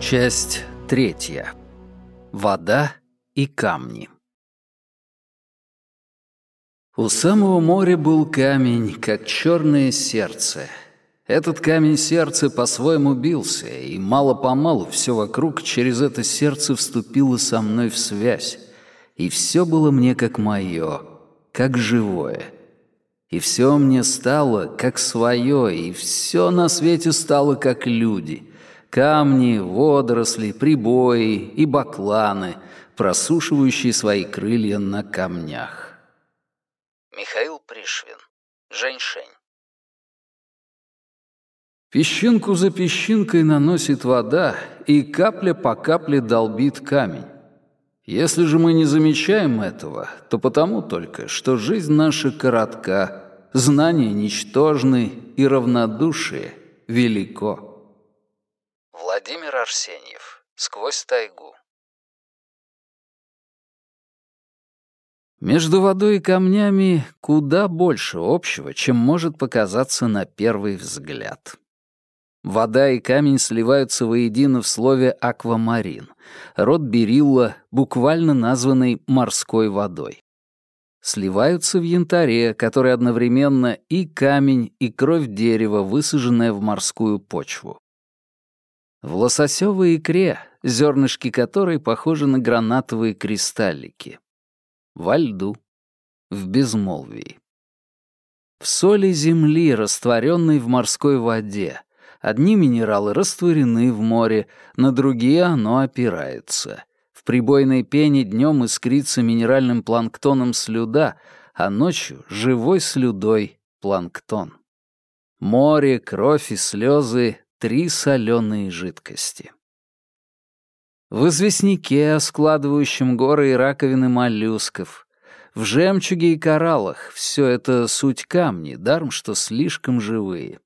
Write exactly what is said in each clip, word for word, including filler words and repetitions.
Часть третья. Вода и камни. У самого моря был камень, как черное сердце. Этот камень сердца по-своему бился, и мало-помалу все вокруг через это сердце вступило со мной в связь, и все было мне как мое, как живое. И все мне стало как свое, и все на свете стало как люди — камни, водоросли, прибои и бакланы, просушивающие свои крылья на камнях. Михаил Пришвин. Женьшень. Песчинку за песчинкой наносит вода, и капля по капле долбит камень. Если же мы не замечаем этого, то потому только, что жизнь наша коротка, знания ничтожны и равнодушие велико. Владимир Арсеньев. Сквозь тайгу. Между водой и камнями куда больше общего, чем может показаться на первый взгляд. Вода и камень сливаются воедино в слове «аквамарин», род берилла, буквально названный морской водой. Сливаются в янтаре, который одновременно и камень, и кровь дерева, высаженная в морскую почву. В лососевой икре, зернышки которой похожи на гранатовые кристаллики. Во льду, в безмолвии. В соли земли, растворенной в морской воде. Одни минералы растворены в море, на другие оно опирается. В прибойной пене днем искрится минеральным планктоном слюда, а ночью — живой слюдой планктон. Море, кровь и слезы — три соленые жидкости. В известняке, складывающем горы и раковины моллюсков, в жемчуге и кораллах — все это суть камни, даром что слишком живые.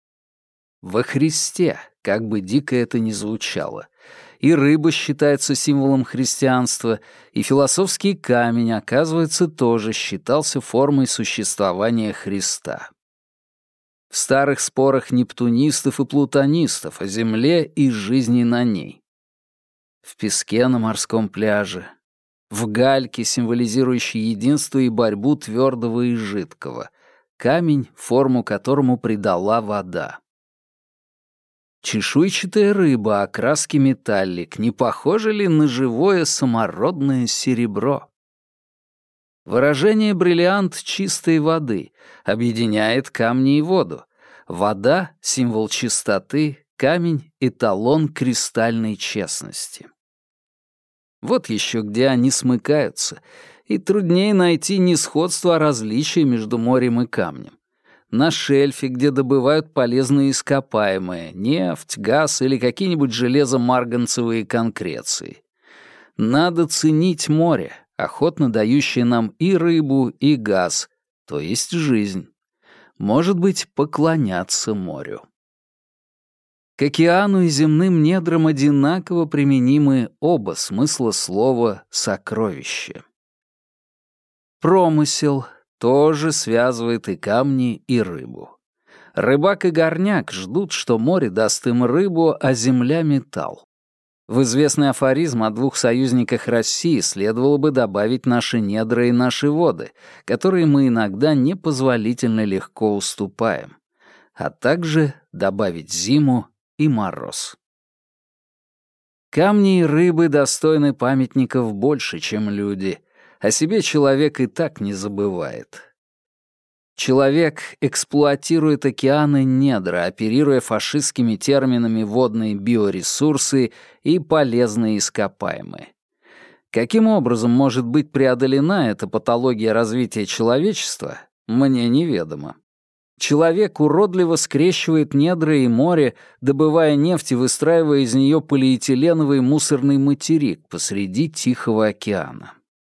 Во Христе, как бы дико это ни звучало, и рыба считается символом христианства, и философский камень, оказывается, тоже считался формой существования Христа. В старых спорах нептунистов и плутонистов о Земле и жизни на ней. В песке на морском пляже. В гальке, символизирующей единство и борьбу твердого и жидкого. Камень, форму которому придала вода. Чешуйчатая рыба, окраски металлик, не похожа ли на живое самородное серебро? Выражение «бриллиант чистой воды» объединяет камни и воду. Вода — символ чистоты, камень — эталон кристальной честности. Вот еще где они смыкаются, и труднее найти не сходство, а различие между морем и камнем. На шельфе, где добывают полезные ископаемые — нефть, газ или какие-нибудь железо-марганцевые конкреции. Надо ценить море, охотно дающее нам и рыбу, и газ, то есть жизнь. Может быть, поклоняться морю. К океану и земным недрам одинаково применимы оба смысла слова «сокровище». Промысел тоже связывает и камни, и рыбу. Рыбак и горняк ждут, что море даст им рыбу, а земля — металл. В известный афоризм о двух союзниках России следовало бы добавить наши недра и наши воды, которые мы иногда непозволительно легко уступаем, а также добавить зиму и мороз. Камни и рыбы достойны памятников больше, чем люди. О себе человек и так не забывает. Человек эксплуатирует океаны недра, оперируя фашистскими терминами водные биоресурсы и полезные ископаемые. Каким образом может быть преодолена эта патология развития человечества, мне неведомо. Человек уродливо скрещивает недра и море, добывая нефть и выстраивая из нее полиэтиленовый мусорный материк посреди Тихого океана.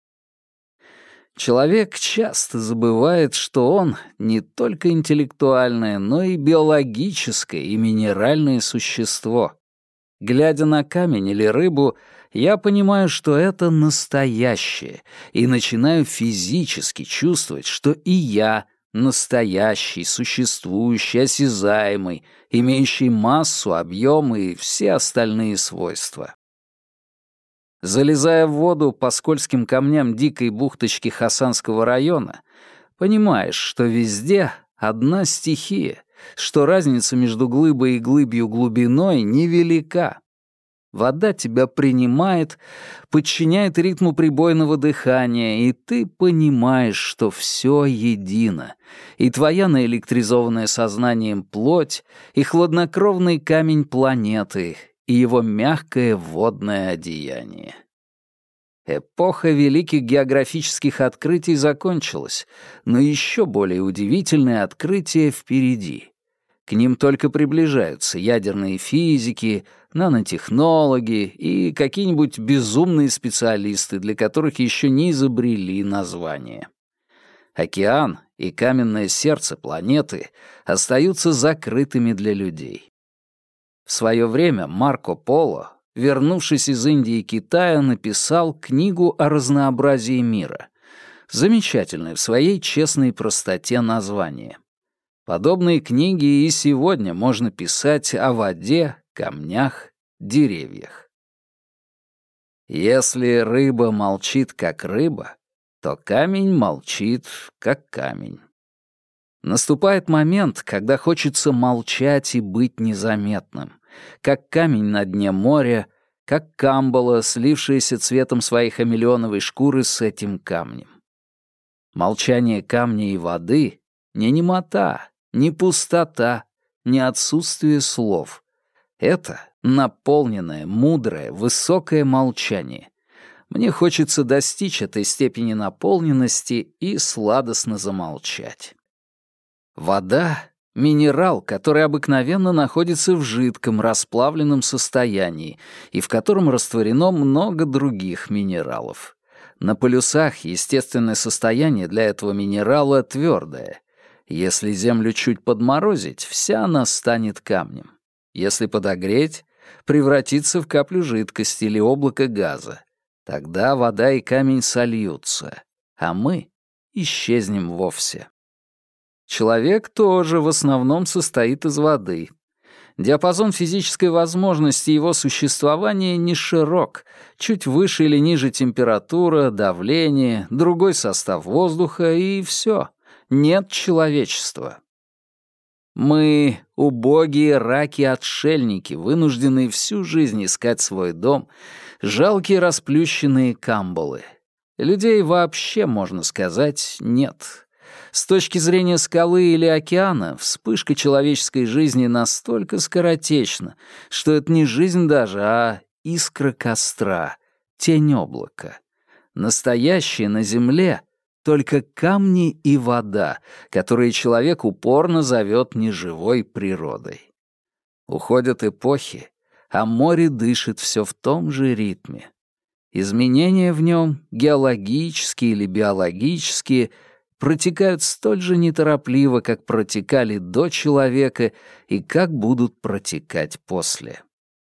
Человек часто забывает, что он не только интеллектуальное, но и биологическое и минеральное существо. Глядя на камень или рыбу, я понимаю, что это настоящее, и начинаю физически чувствовать, что и я настоящий, существующий, осязаемый, имеющий массу, объем и все остальные свойства. Залезая в воду по скользким камням дикой бухточки Хасанского района, понимаешь, что везде одна стихия, что разница между глыбой и глыбью глубиной невелика. Вода тебя принимает, подчиняет ритму прибойного дыхания, и ты понимаешь, что все едино, и твоя наэлектризованная сознанием плоть, и хладнокровный камень планеты, и его мягкое водное одеяние. Эпоха великих географических открытий закончилась, но еще более удивительные открытия впереди. К ним только приближаются ядерные физики, нанотехнологи и какие-нибудь безумные специалисты, для которых еще не изобрели название. Океан и каменное сердце планеты остаются закрытыми для людей. В свое время Марко Поло, вернувшись из Индии и Китая, написал книгу о разнообразии мира. Замечательное в своей честной простоте название. Подобные книги и сегодня можно писать о воде, камнях, деревьях. Если рыба молчит, как рыба, то камень молчит, как камень. Наступает момент, когда хочется молчать и быть незаметным, как камень на дне моря, как камбала, слившаяся цветом своей хамелеоновой шкуры с этим камнем. Молчание камня и воды — не немота, не пустота, не отсутствие слов. Это наполненное, мудрое, высокое молчание. Мне хочется достичь этой степени наполненности и сладостно замолчать. Вода — минерал, который обыкновенно находится в жидком, расплавленном состоянии и в котором растворено много других минералов. На полюсах естественное состояние для этого минерала твердое. Если землю чуть подморозить, вся она станет камнем. Если подогреть, превратится в каплю жидкости или облако газа. Тогда вода и камень сольются, а мы исчезнем вовсе. Человек тоже в основном состоит из воды. Диапазон физической возможности его существования не широк, чуть выше или ниже температура, давление, другой состав воздуха и все. Нет человечества. Мы — убогие раки-отшельники, вынужденные всю жизнь искать свой дом, жалкие расплющенные камбалы. Людей вообще, можно сказать, нет. С точки зрения скалы или океана, вспышка человеческой жизни настолько скоротечна, что это не жизнь даже, а искра костра, тень облака. Настоящее на земле — только камни и вода, которые человек упорно зовет неживой природой. Уходят эпохи, а море дышит все в том же ритме. Изменения в нем, геологические или биологические, протекают столь же неторопливо, как протекали до человека и как будут протекать после.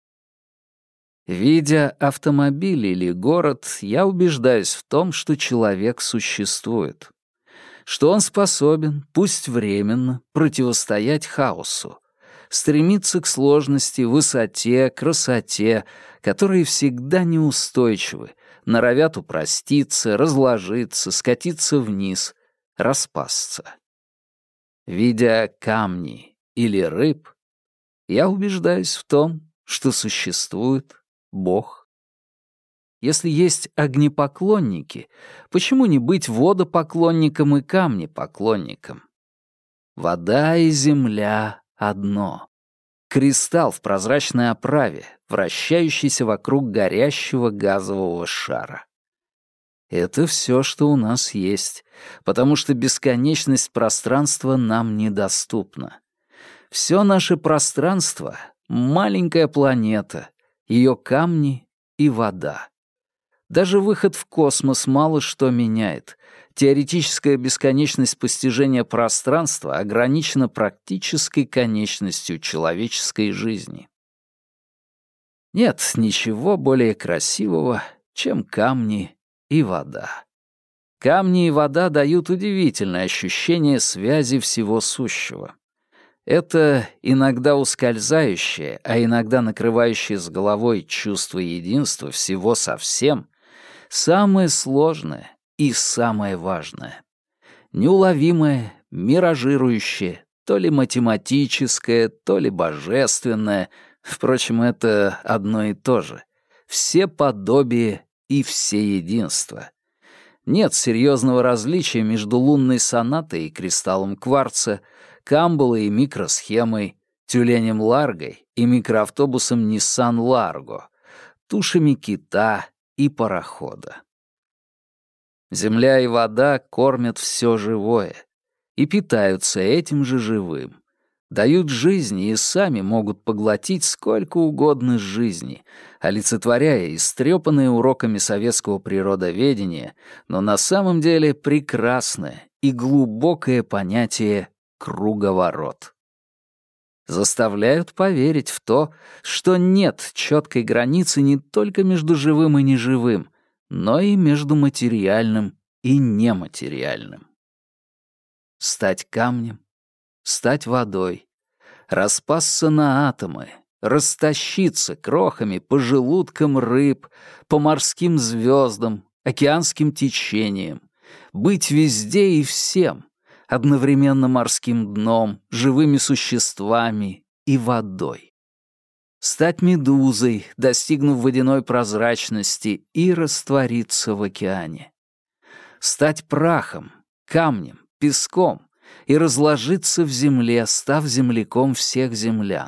Видя автомобиль или город, я убеждаюсь в том, что человек существует, что он способен, пусть временно, противостоять хаосу, стремиться к сложности, высоте, красоте, которые всегда неустойчивы, норовят упроститься, разложиться, скатиться вниз, распасться. Видя камни или рыб, я убеждаюсь в том, что существует Бог. Если есть огнепоклонники, почему не быть водопоклонником и камнепоклонником? Вода и земля — одно. Кристалл в прозрачной оправе, вращающийся вокруг горящего газового шара. Это все, что у нас есть, потому что бесконечность пространства нам недоступна. Все наше пространство — маленькая планета, ее камни и вода. Даже выход в космос мало что меняет. Теоретическая бесконечность постижения пространства ограничена практической конечностью человеческой жизни. Нет ничего более красивого, чем камни и вода. Камни и вода дают удивительное ощущение связи всего сущего. Это иногда ускользающее, а иногда накрывающее с головой чувство единства всего со всем — самое сложное и самое важное. Неуловимое, миражирующее, то ли математическое, то ли божественное, впрочем, это одно и то же. Все подобие и все единство. Нет серьезного различия между лунной сонатой и кристаллом кварца, камбалой и микросхемой, тюленем Ларгой и микроавтобусом Nissan Largo, тушами кита и парохода. Земля и вода кормят все живое и питаются этим же живым, дают жизни и сами могут поглотить сколько угодно жизни, олицетворяя истрепанные уроками советского природоведения, но на самом деле прекрасное и глубокое понятие «круговорот». Заставляют поверить в то, что нет четкой границы не только между живым и неживым, но и между материальным и нематериальным. Стать камнем, стать водой, распасться на атомы, растащиться крохами по желудкам рыб, по морским звездам, океанским течениям, быть везде и всем, одновременно морским дном, живыми существами и водой. Стать медузой, достигнув водяной прозрачности, и раствориться в океане. Стать прахом, камнем, песком и разложиться в земле, став земляком всех землян.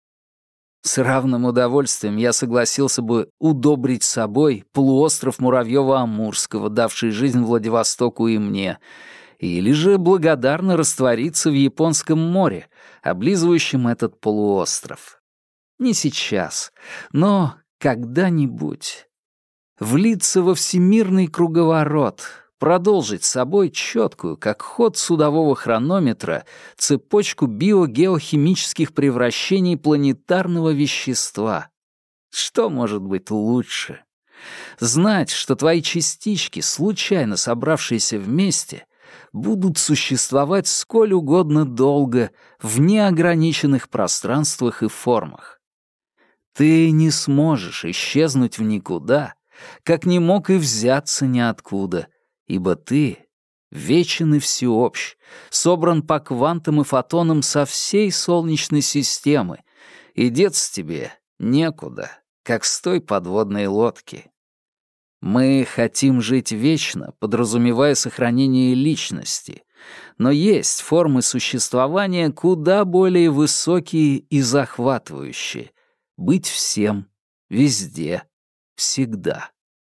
С равным удовольствием я согласился бы удобрить собой полуостров Муравьёва-Амурского, давший жизнь Владивостоку и мне, или же благодарно раствориться в Японском море, облизывающем этот полуостров. Не сейчас, но когда-нибудь. Влиться во всемирный круговорот, продолжить с собой четкую, как ход судового хронометра, цепочку биогеохимических превращений планетарного вещества. Что может быть лучше? Знать, что твои частички, случайно собравшиеся вместе, будут существовать сколь угодно долго в неограниченных пространствах и формах. Ты не сможешь исчезнуть в никуда, как не мог и взяться ниоткуда, ибо ты вечен и всеобщ, собран по квантам и фотонам со всей Солнечной системы, и деться тебе некуда, как с той подводной лодки. Мы хотим жить вечно, подразумевая сохранение личности, но есть формы существования куда более высокие и захватывающие — быть всем, везде, всегда.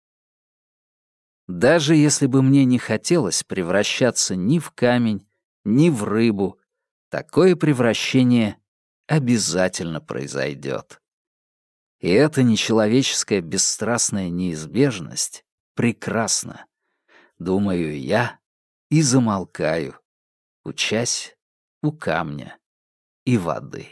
Даже если бы мне не хотелось превращаться ни в камень, ни в рыбу, такое превращение обязательно произойдет. И эта нечеловеческая бесстрастная неизбежность прекрасна, думаю я, и замолкаю, учась у камня и воды.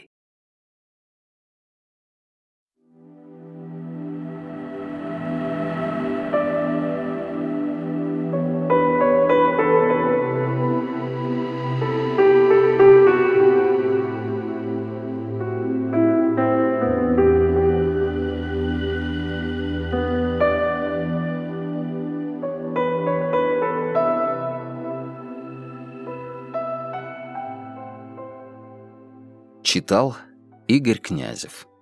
Читал Игорь Князев.